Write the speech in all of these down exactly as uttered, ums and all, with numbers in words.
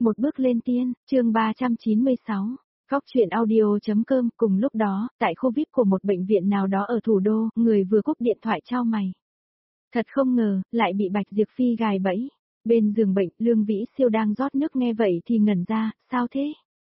Một bước lên tiên, chương ba trăm chín mươi sáu. Góc truyện audio.com. Cùng lúc đó, tại khu vi ai pi của một bệnh viện nào đó ở thủ đô, người vừa cúp điện thoại chau mày. Thật không ngờ, lại bị Bạch Diệp Phi gài bẫy. Bên giường bệnh, Lương Vĩ Siêu đang rót nước nghe vậy thì ngẩn ra, sao thế?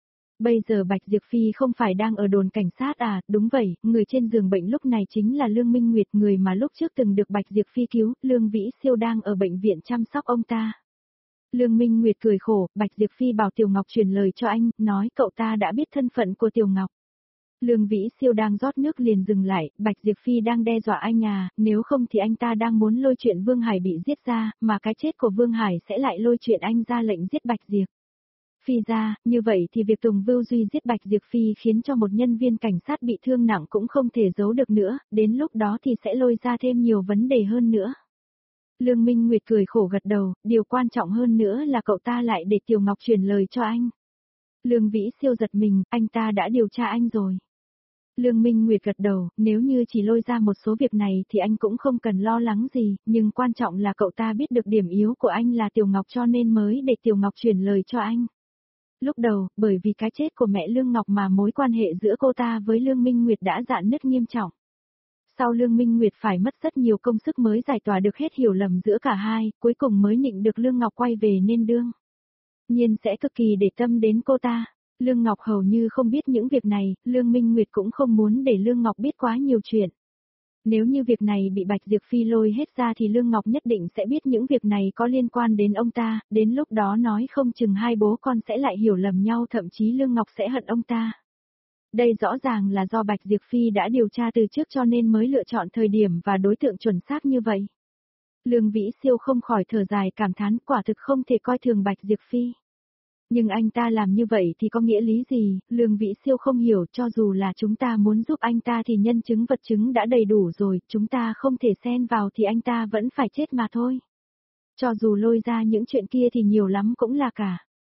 Bây giờ Bạch Diệp Phi không phải đang ở đồn cảnh sát à? Đúng vậy, người trên giường bệnh lúc này chính là Lương Minh Nguyệt, người mà lúc trước từng được Bạch Diệp Phi cứu. Lương Vĩ Siêu đang ở bệnh viện chăm sóc ông ta. Lương Minh Nguyệt cười khổ, Bạch Diệp Phi bảo Tiểu Ngọc truyền lời cho anh, nói cậu ta đã biết thân phận của Tiểu Ngọc. Lương Vĩ Siêu đang rót nước liền dừng lại, Bạch Diệp Phi đang đe dọa anh à, nếu không thì anh ta đang muốn lôi chuyện Vương Hải bị giết ra, mà cái chết của Vương Hải sẽ lại lôi chuyện anh ra lệnh giết Bạch Diệp Phi ra, như vậy thì việc Tùng Vưu Duy giết Bạch Diệp Phi khiến cho một nhân viên cảnh sát bị thương nặng cũng không thể giấu được nữa, đến lúc đó thì sẽ lôi ra thêm nhiều vấn đề hơn nữa. Lương Minh Nguyệt cười khổ gật đầu, điều quan trọng hơn nữa là cậu ta lại để Tiểu Ngọc truyền lời cho anh. Lương Vĩ Siêu giật mình, anh ta đã điều tra anh rồi. Lương Minh Nguyệt gật đầu, nếu như chỉ lôi ra một số việc này thì anh cũng không cần lo lắng gì, nhưng quan trọng là cậu ta biết được điểm yếu của anh là Tiểu Ngọc cho nên mới để Tiểu Ngọc truyền lời cho anh. Lúc đầu, bởi vì cái chết của mẹ Lương Ngọc mà mối quan hệ giữa cô ta với Lương Minh Nguyệt đã rạn nứt nghiêm trọng. Sau Lương Minh Nguyệt phải mất rất nhiều công sức mới giải tỏa được hết hiểu lầm giữa cả hai, cuối cùng mới nịnh được Lương Ngọc quay về nên đương nhiên sẽ cực kỳ để tâm đến cô ta. Lương Ngọc hầu như không biết những việc này, Lương Minh Nguyệt cũng không muốn để Lương Ngọc biết quá nhiều chuyện. Nếu như việc này bị Bạch Diệp Phi lôi hết ra thì Lương Ngọc nhất định sẽ biết những việc này có liên quan đến ông ta, đến lúc đó nói không chừng hai bố con sẽ lại hiểu lầm nhau, thậm chí Lương Ngọc sẽ hận ông ta. Đây rõ ràng là do Bạch Diệp Phi đã điều tra từ trước cho nên mới lựa chọn thời điểm và đối tượng chuẩn xác như vậy. Lương Vĩ Siêu không khỏi thở dài cảm thán, quả thực không thể coi thường Bạch Diệp Phi. Nhưng anh ta làm như vậy thì có nghĩa lý gì? Lương Vĩ Siêu không hiểu, cho dù là chúng ta muốn giúp anh ta thì nhân chứng vật chứng đã đầy đủ rồi, chúng ta không thể xen vào thì anh ta vẫn phải chết mà thôi. Cho dù lôi ra những chuyện kia thì nhiều lắm cũng là cả.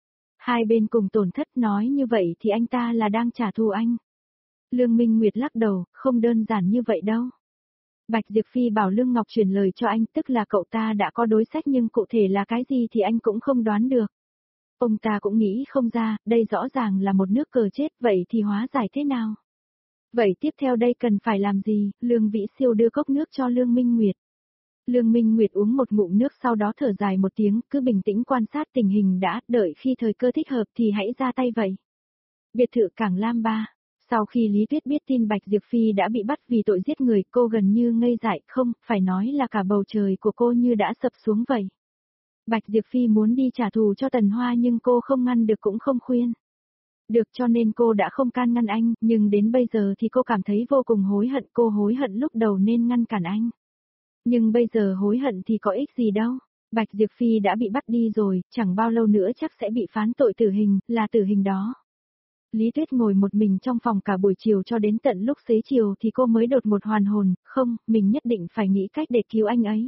Hai bên cùng tổn thất, nói như vậy thì anh ta là đang trả thù anh. Lương Minh Nguyệt lắc đầu, không đơn giản như vậy đâu. Bạch Diệp Phi bảo Lương Ngọc truyền lời cho anh, tức là cậu ta đã có đối sách nhưng cụ thể là cái gì thì anh cũng không đoán được. Ông ta cũng nghĩ không ra, đây rõ ràng là một nước cờ chết, vậy thì hóa giải thế nào? Vậy tiếp theo đây cần phải làm gì? Lương Vĩ Siêu đưa cốc nước cho Lương Minh Nguyệt. Lương Minh Nguyệt uống một ngụm nước sau đó thở dài một tiếng, cứ bình tĩnh quan sát tình hình đã, đợi khi thời cơ thích hợp thì hãy ra tay vậy. Biệt thự Cảng Lam ba. Sau khi Lý Tuyết biết tin Bạch Diệp Phi đã bị bắt vì tội giết người, cô gần như ngây dại, không, phải nói là cả bầu trời của cô như đã sập xuống vậy. Bạch Diệp Phi muốn đi trả thù cho Tần Hoa nhưng cô không ngăn được cũng không khuyên được, cho nên cô đã không can ngăn anh, nhưng đến bây giờ thì cô cảm thấy vô cùng hối hận, cô hối hận lúc đầu nên ngăn cản anh. Nhưng bây giờ hối hận thì có ích gì đâu, Bạch Diệp Phi đã bị bắt đi rồi, chẳng bao lâu nữa chắc sẽ bị phán tội tử hình, là tử hình đó. Lý Tuyết ngồi một mình trong phòng cả buổi chiều cho đến tận lúc xế chiều thì cô mới đột một hoàn hồn, không, mình nhất định phải nghĩ cách để cứu anh ấy.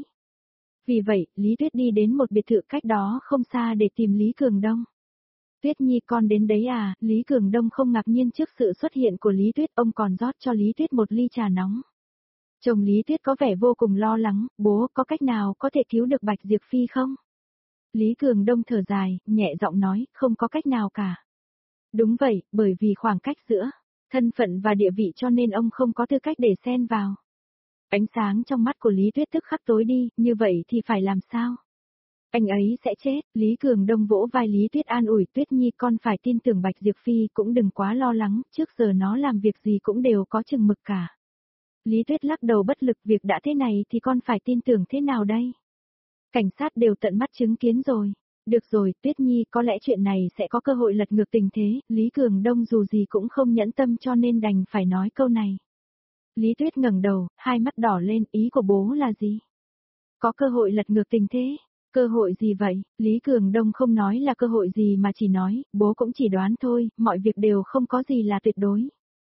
Vì vậy, Lý Tuyết đi đến một biệt thự cách đó không xa để tìm Lý Cường Đông. Tuyết Nhi con đến đấy à? Lý Cường Đông không ngạc nhiên trước sự xuất hiện của Lý Tuyết, ông còn rót cho Lý Tuyết một ly trà nóng. Chồng Lý Tuyết có vẻ vô cùng lo lắng, bố có cách nào có thể cứu được Bạch Diệp Phi không? Lý Cường Đông thở dài, nhẹ giọng nói, không có cách nào cả. Đúng vậy, bởi vì khoảng cách giữa thân phận và địa vị cho nên ông không có tư cách để xen vào. Ánh sáng trong mắt của Lý Tuyết tức khắc tối đi, như vậy thì phải làm sao? Anh ấy sẽ chết, Lý Cường Đông vỗ vai Lý Tuyết an ủi, Tuyết Nhi con phải tin tưởng Bạch Diệp Phi, cũng đừng quá lo lắng, trước giờ nó làm việc gì cũng đều có chừng mực cả. Lý Tuyết lắc đầu bất lực, việc đã thế này thì con phải tin tưởng thế nào đây? Cảnh sát đều tận mắt chứng kiến rồi. Được rồi, Tuyết Nhi, có lẽ chuyện này sẽ có cơ hội lật ngược tình thế, Lý Cường Đông dù gì cũng không nhẫn tâm cho nên đành phải nói câu này. Lý Tuyết ngẩng đầu, hai mắt đỏ lên, ý của bố là gì? Có cơ hội lật ngược tình thế? Cơ hội gì vậy? Lý Cường Đông không nói là cơ hội gì mà chỉ nói, bố cũng chỉ đoán thôi, mọi việc đều không có gì là tuyệt đối.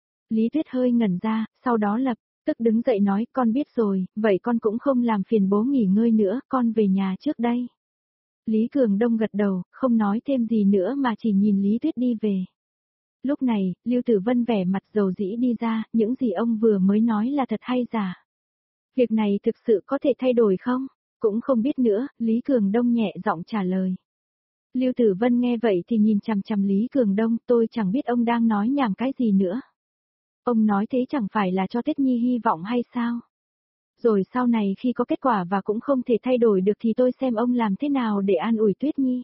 Lý Tuyết hơi ngẩn ra, sau đó lập tức đứng dậy nói, con biết rồi, vậy con cũng không làm phiền bố nghỉ ngơi nữa, con về nhà trước đây. Lý Cường Đông gật đầu, không nói thêm gì nữa mà chỉ nhìn Lý Tuyết đi về. Lúc này, Lưu Tử Vân vẻ mặt dầu dĩ đi ra, những gì ông vừa mới nói là thật hay giả? Việc này thực sự có thể thay đổi không? Cũng không biết nữa, Lý Cường Đông nhẹ giọng trả lời. Lưu Tử Vân nghe vậy thì nhìn chằm chằm Lý Cường Đông, tôi chẳng biết ông đang nói nhảm cái gì nữa. Ông nói thế chẳng phải là cho Tuyết Nhi hy vọng hay sao? Rồi sau này khi có kết quả và cũng không thể thay đổi được thì tôi xem ông làm thế nào để an ủi Tuyết Nhi.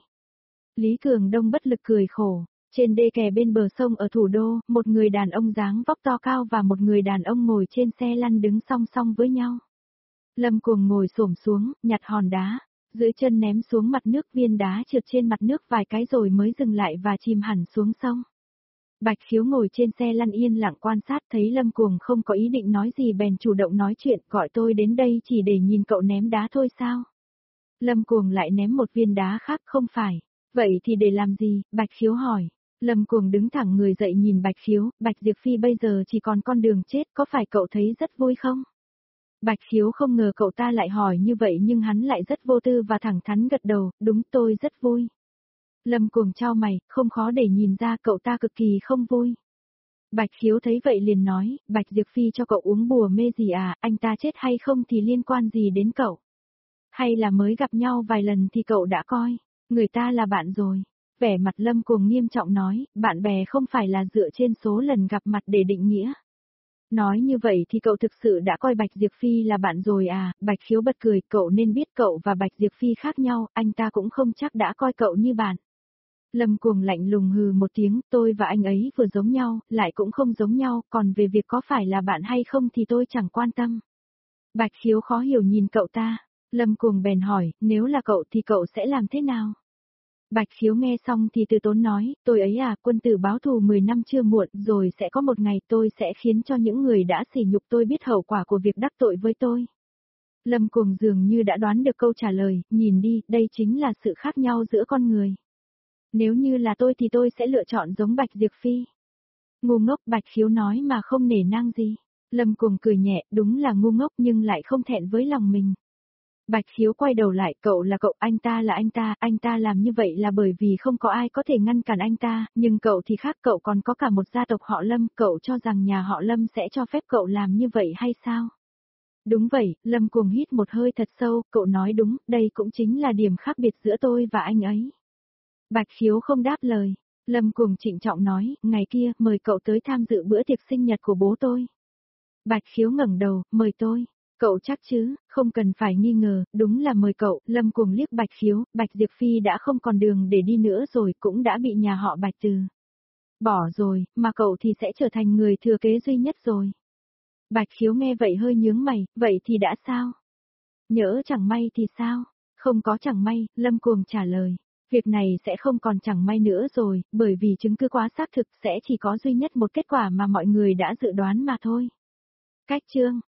Lý Cường Đông bất lực cười khổ. Trên đê kè bên bờ sông ở thủ đô, một người đàn ông dáng vóc to cao và một người đàn ông ngồi trên xe lăn đứng song song với nhau. Lâm Cuồng ngồi xổm xuống, nhặt hòn đá, dưới chân ném xuống mặt nước, viên đá trượt trên mặt nước vài cái rồi mới dừng lại và chìm hẳn xuống sông. Bạch Khiếu ngồi trên xe lăn yên lặng quan sát, thấy Lâm Cuồng không có ý định nói gì bèn chủ động nói chuyện, gọi tôi đến đây chỉ để nhìn cậu ném đá thôi sao? Lâm Cuồng lại ném một viên đá khác, không phải. Vậy thì để làm gì? Bạch Khiếu hỏi. Lâm Cuồng đứng thẳng người dậy nhìn Bạch Khiếu, Bạch Diệp Phi bây giờ chỉ còn con đường chết, có phải cậu thấy rất vui không? Bạch Khiếu không ngờ cậu ta lại hỏi như vậy nhưng hắn lại rất vô tư và thẳng thắn gật đầu, đúng tôi rất vui. Lâm Cuồng chau mày, không khó để nhìn ra cậu ta cực kỳ không vui. Bạch Khiếu thấy vậy liền nói, Bạch Diệp Phi cho cậu uống bùa mê gì à, anh ta chết hay không thì liên quan gì đến cậu? Hay là mới gặp nhau vài lần thì cậu đã coi, người ta là bạn rồi. Vẻ mặt Lâm Cuồng nghiêm trọng nói, bạn bè không phải là dựa trên số lần gặp mặt để định nghĩa. Nói như vậy thì cậu thực sự đã coi Bạch Diệp Phi là bạn rồi à? Bạch Khiếu bật cười, cậu nên biết cậu và Bạch Diệp Phi khác nhau, anh ta cũng không chắc đã coi cậu như bạn. Lâm Cuồng lạnh lùng hừ một tiếng, tôi và anh ấy vừa giống nhau, lại cũng không giống nhau, còn về việc có phải là bạn hay không thì tôi chẳng quan tâm. Bạch Khiếu khó hiểu nhìn cậu ta, Lâm Cuồng bèn hỏi, nếu là cậu thì cậu sẽ làm thế nào? Bạch Khiếu nghe xong thì từ tốn nói, tôi ấy à, quân tử báo thù mười năm chưa muộn, rồi sẽ có một ngày tôi sẽ khiến cho những người đã sỉ nhục tôi biết hậu quả của việc đắc tội với tôi. Lâm Cuồng dường như đã đoán được câu trả lời, nhìn đi, đây chính là sự khác nhau giữa con người. Nếu như là tôi thì tôi sẽ lựa chọn giống Bạch Diệp Phi. Ngu ngốc, Bạch Khiếu nói mà không nể nang gì. Lâm Cuồng cười nhẹ, đúng là ngu ngốc nhưng lại không thẹn với lòng mình. Bạch Khiếu quay đầu lại, cậu là cậu, anh ta là anh ta, anh ta làm như vậy là bởi vì không có ai có thể ngăn cản anh ta, nhưng cậu thì khác, cậu còn có cả một gia tộc họ Lâm, cậu cho rằng nhà họ Lâm sẽ cho phép cậu làm như vậy hay sao? Đúng vậy, Lâm Cuồng hít một hơi thật sâu, cậu nói đúng, đây cũng chính là điểm khác biệt giữa tôi và anh ấy. Bạch Khiếu không đáp lời, Lâm Cuồng trịnh trọng nói, ngày kia, mời cậu tới tham dự bữa tiệc sinh nhật của bố tôi. Bạch Khiếu ngẩng đầu, mời tôi. Cậu chắc chứ, không cần phải nghi ngờ, đúng là mời cậu. Lâm Cuồng liếc Bạch Khiếu, Bạch Diệp Phi đã không còn đường để đi nữa rồi, cũng đã bị nhà họ Bạch từ bỏ rồi, mà cậu thì sẽ trở thành người thừa kế duy nhất rồi. Bạch Khiếu nghe vậy hơi nhướng mày, vậy thì đã sao? Nhỡ chẳng may thì sao? Không có chẳng may, Lâm Cuồng trả lời. Việc này sẽ không còn chẳng may nữa rồi, bởi vì chứng cứ quá xác thực sẽ chỉ có duy nhất một kết quả mà mọi người đã dự đoán mà thôi. Cách chương